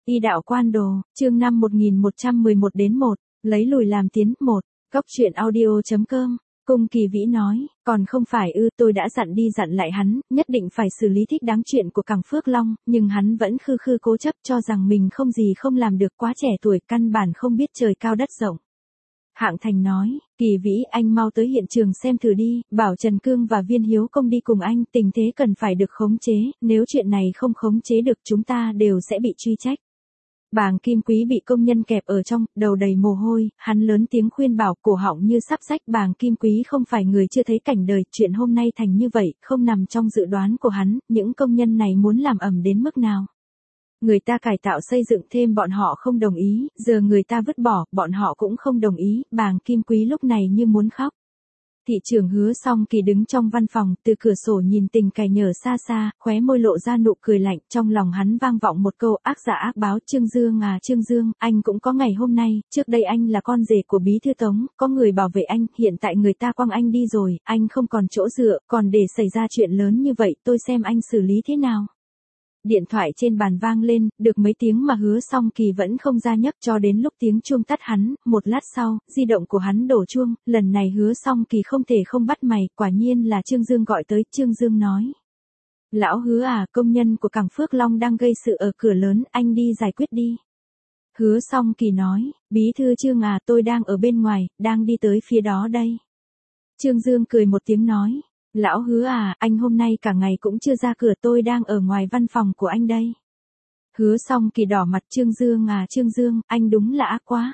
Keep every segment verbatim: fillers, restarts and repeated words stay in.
Y đạo quan đồ, chương năm một nghìn một trăm mười một đến một, lấy lùi làm tiến, một, Cốc truyện audio chấm com. Cung Kỳ Vĩ nói, còn không phải ư, tôi đã dặn đi dặn lại hắn, nhất định phải xử lý thích đáng chuyện của Cảng Phước Long, nhưng hắn vẫn khư khư cố chấp cho rằng mình không gì không làm được, quá trẻ tuổi, căn bản không biết trời cao đất rộng. Hạng Thành nói, Kỳ Vĩ, anh mau tới hiện trường xem thử đi, bảo Trần Cương và Viên Hiếu Công đi cùng anh, tình thế cần phải được khống chế, nếu chuyện này không khống chế được chúng ta đều sẽ bị truy trách. Bàng Kim Quý bị công nhân kẹp ở trong, đầu đầy mồ hôi, hắn lớn tiếng khuyên bảo, cổ họng như sắp rách. Bàng Kim Quý không phải người chưa thấy cảnh đời, chuyện hôm nay thành như vậy, không nằm trong dự đoán của hắn, những công nhân này muốn làm ầm đến mức nào. Người ta cải tạo xây dựng thêm bọn họ không đồng ý, giờ người ta vứt bỏ, bọn họ cũng không đồng ý, Bàng Kim Quý lúc này như muốn khóc. Thị trưởng Hứa Song Kỳ đứng trong văn phòng, từ cửa sổ nhìn Tình Cày nhở xa xa, khóe môi lộ ra nụ cười lạnh, trong lòng hắn vang vọng một câu ác giả ác báo, Trương Dương à Trương Dương, anh cũng có ngày hôm nay, trước đây anh là con rể của Bí Thư Tống, có người bảo vệ anh, hiện tại người ta quăng anh đi rồi, anh không còn chỗ dựa, còn để xảy ra chuyện lớn như vậy, tôi xem anh xử lý thế nào. Điện thoại trên bàn vang lên, được mấy tiếng mà Hứa Song Kỳ vẫn không ra nhấc cho đến lúc tiếng chuông tắt hắn, một lát sau, di động của hắn đổ chuông, lần này Hứa Song Kỳ không thể không bắt mày, quả nhiên là Trương Dương gọi tới, Trương Dương nói. Lão Hứa à, công nhân của Cảng Phước Long đang gây sự ở cửa lớn, anh đi giải quyết đi. Hứa Song Kỳ nói, Bí thư Trương à, tôi đang ở bên ngoài, đang đi tới phía đó đây. Trương Dương cười một tiếng nói. Lão Hứa à, anh hôm nay cả ngày cũng chưa ra cửa, tôi đang ở ngoài văn phòng của anh đây. Hứa Song Kỳ đỏ mặt, Trương Dương à Trương Dương, anh đúng là ác quá.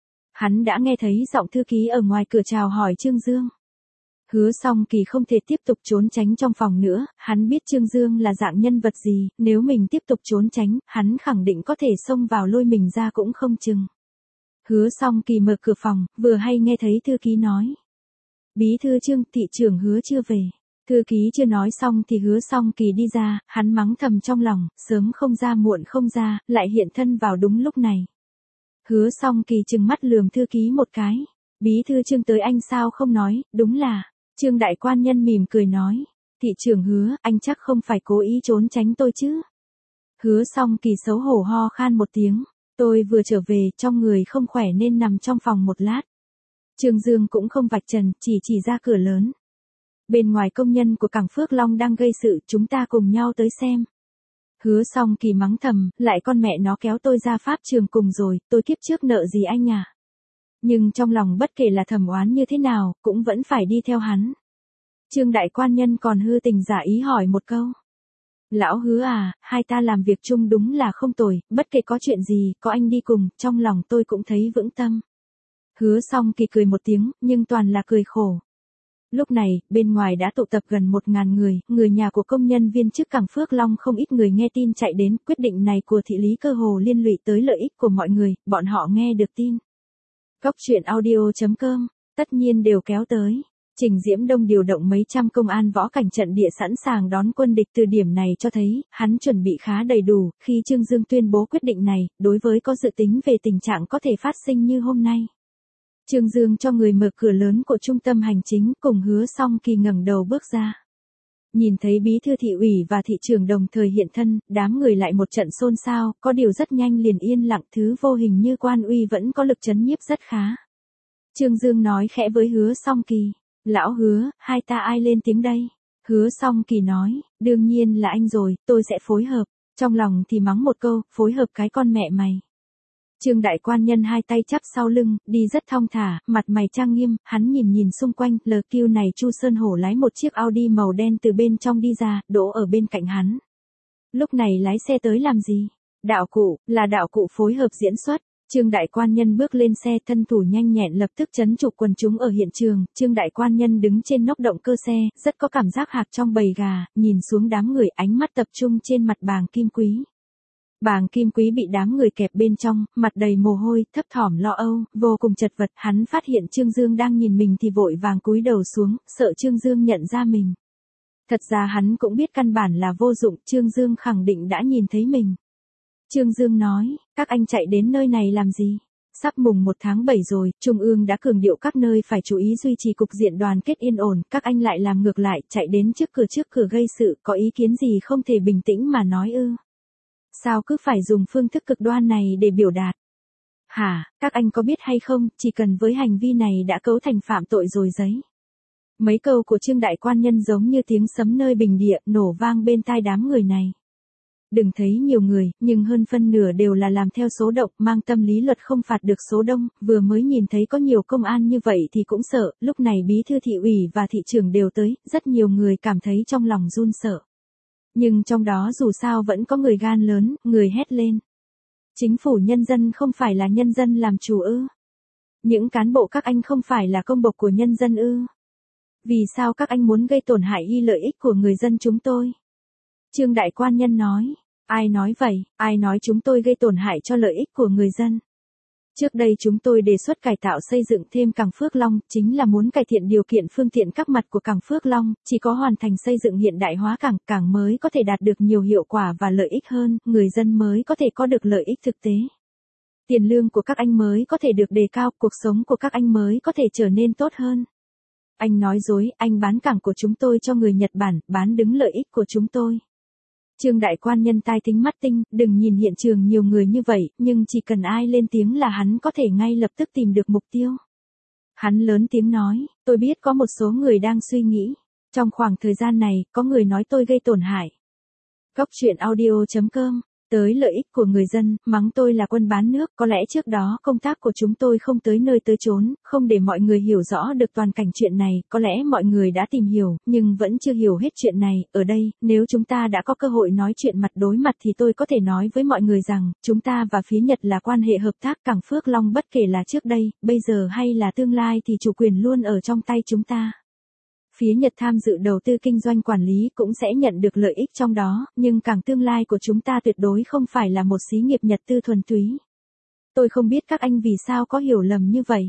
Hắn đã nghe thấy giọng thư ký ở ngoài cửa chào hỏi Trương Dương. Hứa Song Kỳ không thể tiếp tục trốn tránh trong phòng nữa, hắn biết Trương Dương là dạng nhân vật gì, nếu mình tiếp tục trốn tránh, hắn khẳng định có thể xông vào lôi mình ra cũng không chừng. Hứa Song Kỳ mở cửa phòng, vừa hay nghe thấy thư ký nói. Bí thư Trương, thị trưởng Hứa chưa về. Thư ký chưa nói xong thì Hứa Song Kỳ đi ra, hắn mắng thầm trong lòng, sớm không ra muộn không ra, lại hiện thân vào đúng lúc này. Hứa Song Kỳ trừng mắt lườm thư ký một cái. Bí thư Trương tới anh sao không nói, đúng là. Trương đại quan nhân mỉm cười nói. Thị trưởng Hứa, anh chắc không phải cố ý trốn tránh tôi chứ. Hứa Song Kỳ xấu hổ ho khan một tiếng. Tôi vừa trở về, trong người không khỏe nên nằm trong phòng một lát. Trương Dương cũng không vạch trần, chỉ chỉ ra cửa lớn. Bên ngoài công nhân của Cảng Phước Long đang gây sự, chúng ta cùng nhau tới xem. Hứa Song Kỳ mắng thầm, lại con mẹ nó kéo tôi ra pháp trường cùng rồi, tôi kiếp trước nợ gì anh à. Nhưng trong lòng bất kể là thầm oán như thế nào, cũng vẫn phải đi theo hắn. Trương đại quan nhân còn hư tình giả ý hỏi một câu. Lão Hứa à, hai ta làm việc chung đúng là không tồi, bất kể có chuyện gì, có anh đi cùng, trong lòng tôi cũng thấy vững tâm. Hứa Song Kỳ cười một tiếng, nhưng toàn là cười khổ. Lúc này, bên ngoài đã tụ tập gần một ngàn người, người nhà của công nhân viên chức Cảng Phước Long không ít người nghe tin chạy đến, quyết định này của thị lý cơ hồ liên lụy tới lợi ích của mọi người, bọn họ nghe được tin. Cốc truyện audio chấm com, tất nhiên đều kéo tới. Trình Diễm Đông điều động mấy trăm công an võ cảnh trận địa sẵn sàng đón quân địch, từ điểm này cho thấy, hắn chuẩn bị khá đầy đủ, khi Trương Dương tuyên bố quyết định này, đối với có dự tính về tình trạng có thể phát sinh như hôm nay. Trương Dương cho người mở cửa lớn của trung tâm hành chính, cùng Hứa Song Kỳ ngẩng đầu bước ra. Nhìn thấy bí thư thị ủy và thị trưởng đồng thời hiện thân, đám người lại một trận xôn xao, có điều rất nhanh liền yên lặng, thứ vô hình như quan uy vẫn có lực chấn nhiếp rất khá. Trương Dương nói khẽ với Hứa Song Kỳ, lão Hứa, hai ta ai lên tiếng đây? Hứa Song Kỳ nói, đương nhiên là anh rồi, tôi sẽ phối hợp, trong lòng thì mắng một câu, phối hợp cái con mẹ mày. Trương đại quan nhân hai tay chắp sau lưng, đi rất thong thả, mặt mày trang nghiêm, hắn nhìn nhìn xung quanh, lờ kiu này Chu Sơn Hổ lái một chiếc Audi màu đen từ bên trong đi ra, đỗ ở bên cạnh hắn. Lúc này lái xe tới làm gì? Đạo cụ, là đạo cụ phối hợp diễn xuất. Trương đại quan nhân bước lên xe, thân thủ nhanh nhẹn lập tức trấn trụ quần chúng ở hiện trường, Trương đại quan nhân đứng trên nóc động cơ xe, rất có cảm giác hạc trong bầy gà, nhìn xuống đám người, ánh mắt tập trung trên mặt Bàng Kim Quý. Bàng Kim Quý bị đám người kẹp bên trong, mặt đầy mồ hôi, thấp thỏm lo âu, vô cùng chật vật, hắn phát hiện Trương Dương đang nhìn mình thì vội vàng cúi đầu xuống, sợ Trương Dương nhận ra mình. Thật ra hắn cũng biết căn bản là vô dụng, Trương Dương khẳng định đã nhìn thấy mình. Trương Dương nói, các anh chạy đến nơi này làm gì? Sắp mùng một tháng bảy rồi, Trung ương đã cường điệu các nơi phải chú ý duy trì cục diện đoàn kết yên ổn, các anh lại làm ngược lại, chạy đến trước cửa trước cửa gây sự, có ý kiến gì không thể bình tĩnh mà nói ư? Sao cứ phải dùng phương thức cực đoan này để biểu đạt? Hả, các anh có biết hay không, chỉ cần với hành vi này đã cấu thành phạm tội rồi giấy. Mấy câu của Trương Đại Quan Nhân giống như tiếng sấm nơi bình địa, nổ vang bên tai đám người này. Đừng thấy nhiều người, nhưng hơn phân nửa đều là làm theo số động, mang tâm lý luật không phạt được số đông, vừa mới nhìn thấy có nhiều công an như vậy thì cũng sợ, lúc này bí thư thị ủy và thị trưởng đều tới, rất nhiều người cảm thấy trong lòng run sợ. Nhưng trong đó dù sao vẫn có người gan lớn, người hét lên. Chính phủ nhân dân không phải là nhân dân làm chủ ư? Những cán bộ các anh không phải là công bộc của nhân dân ư? Vì sao các anh muốn gây tổn hại y lợi ích của người dân chúng tôi? Trương Đại Quan Nhân nói, ai nói vậy, ai nói chúng tôi gây tổn hại cho lợi ích của người dân? Trước đây chúng tôi đề xuất cải tạo xây dựng thêm cảng Phước Long, chính là muốn cải thiện điều kiện phương tiện các mặt của cảng Phước Long, chỉ có hoàn thành xây dựng hiện đại hóa cảng, cảng mới có thể đạt được nhiều hiệu quả và lợi ích hơn, người dân mới có thể có được lợi ích thực tế. Tiền lương của các anh mới có thể được đề cao, cuộc sống của các anh mới có thể trở nên tốt hơn. Anh nói dối, anh bán cảng của chúng tôi cho người Nhật Bản, bán đứng lợi ích của chúng tôi. Trương Đại Quan Nhân tai tính mắt tinh, đừng nhìn hiện trường nhiều người như vậy, nhưng chỉ cần ai lên tiếng là hắn có thể ngay lập tức tìm được mục tiêu. Hắn lớn tiếng nói, tôi biết có một số người đang suy nghĩ. Trong khoảng thời gian này, có người nói tôi gây tổn hại. Góc truyện audio chấm com tới lợi ích của người dân, mắng tôi là quân bán nước, có lẽ trước đó công tác của chúng tôi không tới nơi tới chốn, không để mọi người hiểu rõ được toàn cảnh chuyện này, có lẽ mọi người đã tìm hiểu, nhưng vẫn chưa hiểu hết chuyện này, ở đây, nếu chúng ta đã có cơ hội nói chuyện mặt đối mặt thì tôi có thể nói với mọi người rằng, chúng ta và phía Nhật là quan hệ hợp tác cảng Phước Long bất kể là trước đây, bây giờ hay là tương lai thì chủ quyền luôn ở trong tay chúng ta. Phía Nhật tham dự đầu tư kinh doanh quản lý cũng sẽ nhận được lợi ích trong đó, nhưng cảng tương lai của chúng ta tuyệt đối không phải là một xí nghiệp Nhật tư thuần túy. Tôi không biết các anh vì sao có hiểu lầm như vậy.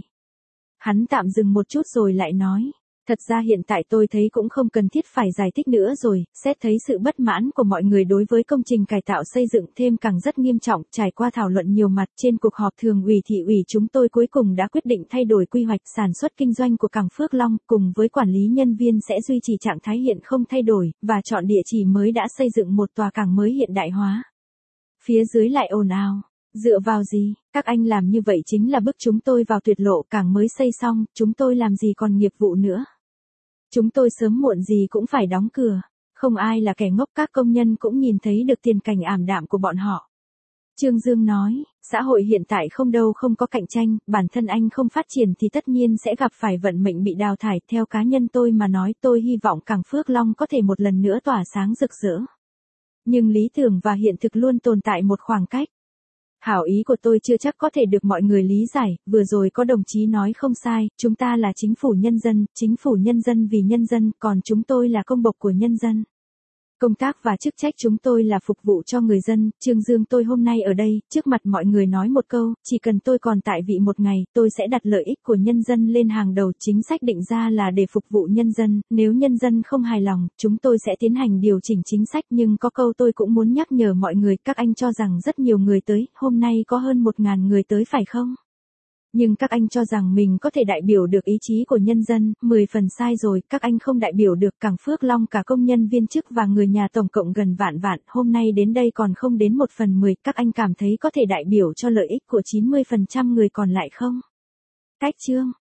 Hắn tạm dừng một chút rồi lại nói. Thật ra hiện tại tôi thấy cũng không cần thiết phải giải thích nữa rồi, xét thấy sự bất mãn của mọi người đối với công trình cải tạo xây dựng thêm cảng rất nghiêm trọng, trải qua thảo luận nhiều mặt trên cuộc họp thường ủy thị ủy chúng tôi cuối cùng đã quyết định thay đổi quy hoạch sản xuất kinh doanh của cảng Phước Long, cùng với quản lý nhân viên sẽ duy trì trạng thái hiện không thay đổi, và chọn địa chỉ mới đã xây dựng một tòa cảng mới hiện đại hóa. Phía dưới lại ồn ào. Dựa vào gì, các anh làm như vậy chính là bức chúng tôi vào tuyệt lộ, cảng mới xây xong, chúng tôi làm gì còn nghiệp vụ nữa. Chúng tôi sớm muộn gì cũng phải đóng cửa, không ai là kẻ ngốc, các công nhân cũng nhìn thấy được tiền cảnh ảm đạm của bọn họ. Trương Dương nói, xã hội hiện tại không đâu không có cạnh tranh, bản thân anh không phát triển thì tất nhiên sẽ gặp phải vận mệnh bị đào thải, theo cá nhân tôi mà nói tôi hy vọng cảng Phước Long có thể một lần nữa tỏa sáng rực rỡ. Nhưng lý tưởng và hiện thực luôn tồn tại một khoảng cách. Hảo ý của tôi chưa chắc có thể được mọi người lý giải, vừa rồi có đồng chí nói không sai, chúng ta là chính phủ nhân dân, chính phủ nhân dân vì nhân dân, còn chúng tôi là công bộc của nhân dân. Công tác và chức trách chúng tôi là phục vụ cho người dân, Trương Dương tôi hôm nay ở đây, trước mặt mọi người nói một câu, chỉ cần tôi còn tại vị một ngày, tôi sẽ đặt lợi ích của nhân dân lên hàng đầu, chính sách định ra là để phục vụ nhân dân, nếu nhân dân không hài lòng, chúng tôi sẽ tiến hành điều chỉnh chính sách, nhưng có câu tôi cũng muốn nhắc nhở mọi người, các anh cho rằng rất nhiều người tới, hôm nay có hơn một ngàn người tới phải không? Nhưng các anh cho rằng mình có thể đại biểu được ý chí của nhân dân, mười phần sai rồi, các anh không đại biểu được cảng Phước Long cả công nhân viên chức và người nhà tổng cộng gần vạn vạn, hôm nay đến đây còn không đến một phần mười, các anh cảm thấy có thể đại biểu cho lợi ích của chín mươi phần trăm người còn lại không? Cách chương